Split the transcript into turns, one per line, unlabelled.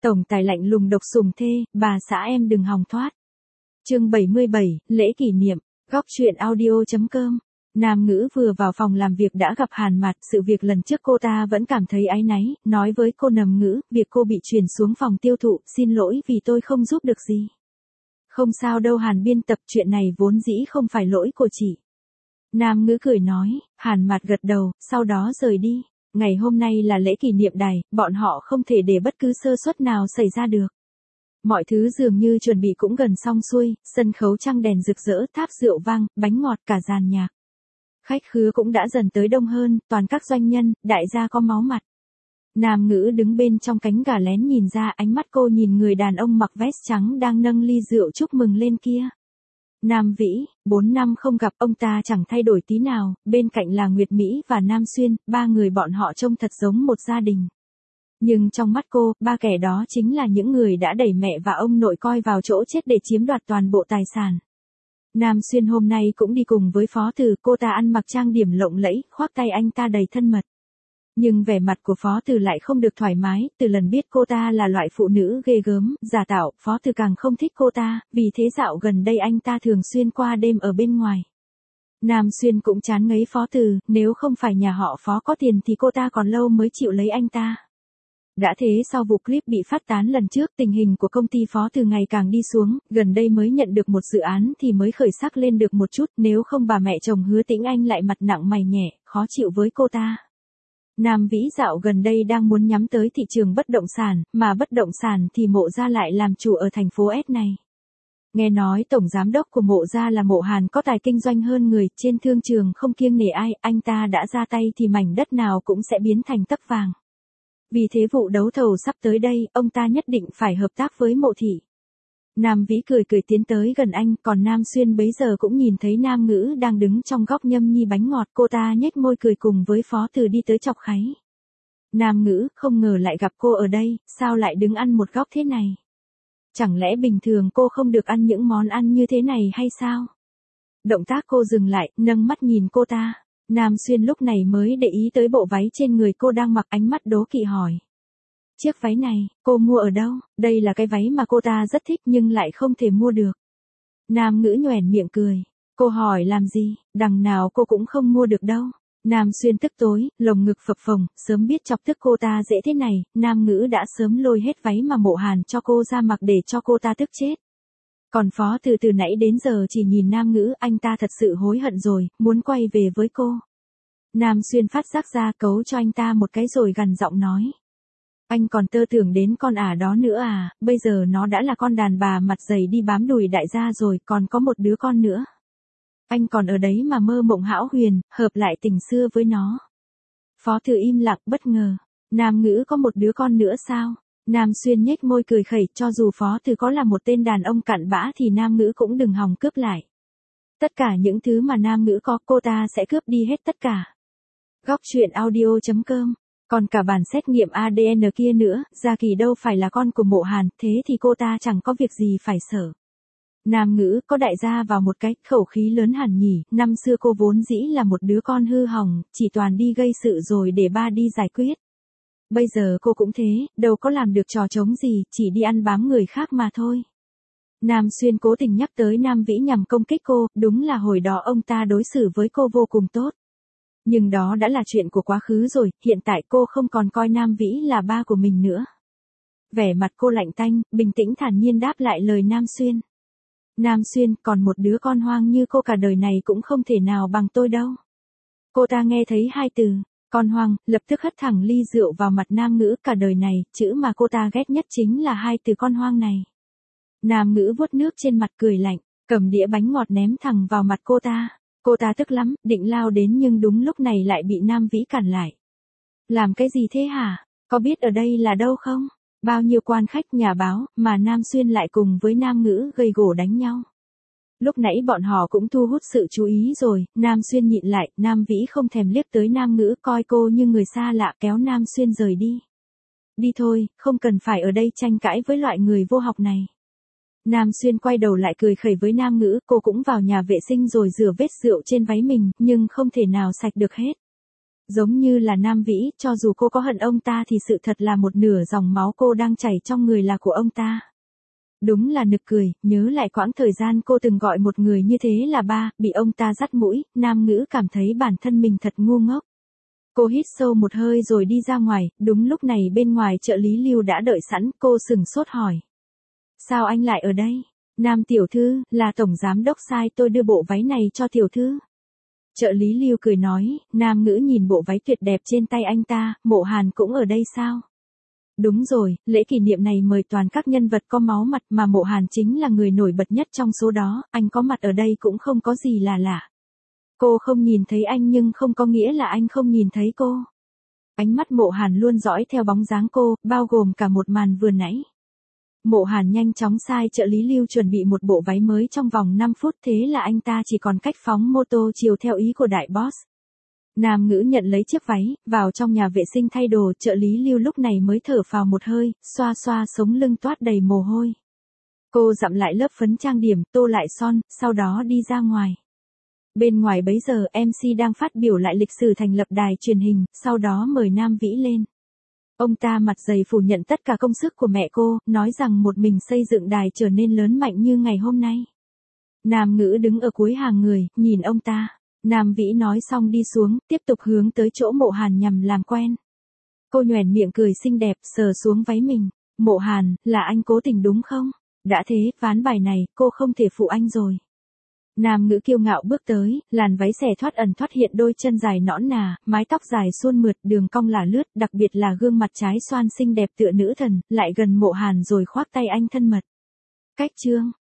Tổng tài lạnh lùng độc sùng thê, bà xã em đừng hòng thoát. Chương 77, lễ kỷ niệm, góc truyện audio.com. Nam Ngữ vừa vào phòng làm việc đã gặp Hàn Mạt, sự việc lần trước cô ta vẫn cảm thấy áy náy, nói với cô Nầm Ngữ, việc cô bị chuyển xuống phòng tiêu thụ, xin lỗi vì tôi không giúp được gì. Không sao đâu Hàn biên tập, chuyện này vốn dĩ không phải lỗi của chị. Nam Ngữ cười nói, Hàn Mạt gật đầu, sau đó rời đi. Ngày hôm nay là lễ kỷ niệm đài, bọn họ không thể để bất cứ sơ suất nào xảy ra được. Mọi thứ dường như chuẩn bị cũng gần xong xuôi, sân khấu trăng đèn rực rỡ, tháp rượu vang, bánh ngọt, cả dàn nhạc. Khách khứa cũng đã dần tới đông hơn, toàn các doanh nhân, đại gia có máu mặt. Nam Ngữ đứng bên trong cánh gà lén nhìn ra, ánh mắt cô nhìn người đàn ông mặc vest trắng đang nâng ly rượu chúc mừng lên kia. Nam Vĩ, 4 năm không gặp ông ta chẳng thay đổi tí nào, bên cạnh là Nguyệt Mỹ và Nam Xuyên, ba người bọn họ trông thật giống một gia đình. Nhưng trong mắt cô, ba kẻ đó chính là những người đã đẩy mẹ và ông nội coi vào chỗ chết để chiếm đoạt toàn bộ tài sản. Nam Xuyên hôm nay cũng đi cùng với Phó Từ, cô ta ăn mặc trang điểm lộng lẫy, khoác tay anh ta đầy thân mật. Nhưng vẻ mặt của Phó Từ lại không được thoải mái, từ lần biết cô ta là loại phụ nữ ghê gớm, giả tạo, Phó Từ càng không thích cô ta, vì thế dạo gần đây anh ta thường xuyên qua đêm ở bên ngoài. Nam Xuyên cũng chán ngấy Phó Từ, nếu không phải nhà họ Phó có tiền thì cô ta còn lâu mới chịu lấy anh ta. Đã thế sau vụ clip bị phát tán lần trước, tình hình của công ty Phó Từ ngày càng đi xuống, gần đây mới nhận được một dự án thì mới khởi sắc lên được một chút, nếu không bà mẹ chồng Hứa Tĩnh Anh lại mặt nặng mày nhẹ, khó chịu với cô ta. Nam Vĩ dạo gần đây đang muốn nhắm tới thị trường bất động sản, mà bất động sản thì Mộ Gia lại làm chủ ở thành phố S này. Nghe nói tổng giám đốc của Mộ Gia là Mộ Hàn có tài kinh doanh hơn người, trên thương trường không kiêng nể ai, anh ta đã ra tay thì mảnh đất nào cũng sẽ biến thành tấc vàng. Vì thế vụ đấu thầu sắp tới đây, ông ta nhất định phải hợp tác với Mộ Thị. Nam Vĩ cười cười tiến tới gần anh, còn Nam Xuyên bấy giờ cũng nhìn thấy Nam Ngữ đang đứng trong góc nhâm nhi bánh ngọt, cô ta nhếch môi cười cùng với Phó Từ đi tới chọc kháy. Nam Ngữ, không ngờ lại gặp cô ở đây, sao lại đứng ăn một góc thế này? Chẳng lẽ bình thường cô không được ăn những món ăn như thế này hay sao? Động tác cô dừng lại, nâng mắt nhìn cô ta. Nam Xuyên lúc này mới để ý tới bộ váy trên người cô đang mặc, ánh mắt đố kỵ hỏi. Chiếc váy này, cô mua ở đâu? Đây là cái váy mà cô ta rất thích nhưng lại không thể mua được. Nam Ngữ nhoẻn miệng cười. Cô hỏi làm gì, đằng nào cô cũng không mua được đâu. Nam Xuyên tức tối, lồng ngực phập phồng, sớm biết chọc tức cô ta dễ thế này, Nam Ngữ đã sớm lôi hết váy mà Mộ Hàn cho cô ra mặc để cho cô ta tức chết. Còn Phó từ nãy đến giờ chỉ nhìn Nam Ngữ, anh ta thật sự hối hận rồi, muốn quay về với cô. Nam Xuyên phát giác ra, cấu cho anh ta một cái rồi gằn giọng nói. Anh còn tơ tưởng đến con ả đó nữa à, bây giờ nó đã là con đàn bà mặt dày đi bám đùi đại gia rồi, còn có một đứa con nữa. Anh còn ở đấy mà mơ mộng hão huyền, hợp lại tình xưa với nó. Phó Từ im lặng bất ngờ. Nam Ngữ có một đứa con nữa sao? Nam Xuyên nhếch môi cười khẩy, cho dù Phó Từ có là một tên đàn ông cặn bã thì Nam Ngữ cũng đừng hòng cướp lại. Tất cả những thứ mà Nam Ngữ có, cô ta sẽ cướp đi hết tất cả. Góc truyện audio.com. Còn cả bản xét nghiệm ADN kia nữa, Gia Kỳ đâu phải là con của Mộ Hàn, thế thì cô ta chẳng có việc gì phải sợ. Nam Ngữ có đại gia vào một cái, khẩu khí lớn hẳn nhỉ, năm xưa cô vốn dĩ là một đứa con hư hỏng, chỉ toàn đi gây sự rồi để ba đi giải quyết. Bây giờ cô cũng thế, đâu có làm được trò trống gì, chỉ đi ăn bám người khác mà thôi. Nam Xuyên cố tình nhắc tới Nam Vĩ nhằm công kích cô, đúng là hồi đó ông ta đối xử với cô vô cùng tốt. Nhưng đó đã là chuyện của quá khứ rồi, hiện tại cô không còn coi Nam Vĩ là ba của mình nữa. Vẻ mặt cô lạnh tanh, bình tĩnh thản nhiên đáp lại lời Nam Xuyên. Nam Xuyên, còn một đứa con hoang như cô cả đời này cũng không thể nào bằng tôi đâu. Cô ta nghe thấy hai từ, con hoang, lập tức hất thẳng ly rượu vào mặt Nam Ngữ, cả đời này, chữ mà cô ta ghét nhất chính là hai từ con hoang này. Nam Ngữ vuốt nước trên mặt cười lạnh, cầm đĩa bánh ngọt ném thẳng vào mặt cô ta. Cô ta tức lắm, định lao đến nhưng đúng lúc này lại bị Nam Vĩ cản lại. Làm cái gì thế hả? Có biết ở đây là đâu không? Bao nhiêu quan khách nhà báo, mà Nam Xuyên lại cùng với Nam Ngữ gây gổ đánh nhau. Lúc nãy bọn họ cũng thu hút sự chú ý rồi, Nam Xuyên nhịn lại, Nam Vĩ không thèm liếc tới Nam Ngữ, coi cô như người xa lạ, kéo Nam Xuyên rời đi. Đi thôi, không cần phải ở đây tranh cãi với loại người vô học này. Nam Xuyên quay đầu lại cười khẩy với Nam Ngữ, cô cũng vào nhà vệ sinh rồi rửa vết rượu trên váy mình, nhưng không thể nào sạch được hết. Giống như là Nam Vĩ, cho dù cô có hận ông ta thì sự thật là một nửa dòng máu cô đang chảy trong người là của ông ta. Đúng là nực cười, nhớ lại quãng thời gian cô từng gọi một người như thế là ba, bị ông ta dắt mũi, Nam Ngữ cảm thấy bản thân mình thật ngu ngốc. Cô hít sâu một hơi rồi đi ra ngoài, đúng lúc này bên ngoài trợ lý Lưu đã đợi sẵn, cô sừng sốt hỏi. Sao anh lại ở đây? Nam tiểu thư, là tổng giám đốc sai tôi đưa bộ váy này cho tiểu thư. Trợ lý Lưu cười nói, Nam Ngữ nhìn bộ váy tuyệt đẹp trên tay anh ta, Mộ Hàn cũng ở đây sao? Đúng rồi, lễ kỷ niệm này mời toàn các nhân vật có máu mặt mà Mộ Hàn chính là người nổi bật nhất trong số đó, anh có mặt ở đây cũng không có gì là lạ. Cô không nhìn thấy anh nhưng không có nghĩa là anh không nhìn thấy cô. Ánh mắt Mộ Hàn luôn dõi theo bóng dáng cô, bao gồm cả một màn vừa nãy. Mộ Hàn nhanh chóng sai trợ lý Lưu chuẩn bị một bộ váy mới trong vòng 5 phút, thế là anh ta chỉ còn cách phóng mô tô chiều theo ý của đại boss. Nam Ngữ nhận lấy chiếc váy, vào trong nhà vệ sinh thay đồ, trợ lý Lưu lúc này mới thở phào một hơi, xoa xoa sống lưng toát đầy mồ hôi. Cô dặm lại lớp phấn trang điểm, tô lại son, sau đó đi ra ngoài. Bên ngoài bấy giờ MC đang phát biểu lại lịch sử thành lập đài truyền hình, sau đó mời Nam Vĩ lên. Ông ta mặt dày phủ nhận tất cả công sức của mẹ cô, nói rằng một mình xây dựng đài trở nên lớn mạnh như ngày hôm nay. Nam Ngữ đứng ở cuối hàng người, nhìn ông ta. Nam Vĩ nói xong đi xuống, tiếp tục hướng tới chỗ Mộ Hàn nhằm làm quen. Cô nhoẻn miệng cười xinh đẹp, sờ xuống váy mình. Mộ Hàn, là anh cố tình đúng không? Đã thế, ván bài này, cô không thể phụ anh rồi. Nam Ngữ kiêu ngạo bước tới, làn váy xẻ thoát ẩn thoát hiện đôi chân dài nõn nà, mái tóc dài suôn mượt, đường cong là lướt, đặc biệt là gương mặt trái xoan xinh đẹp tựa nữ thần, lại gần Mộ Hàn rồi khoác tay anh thân mật. Cách chương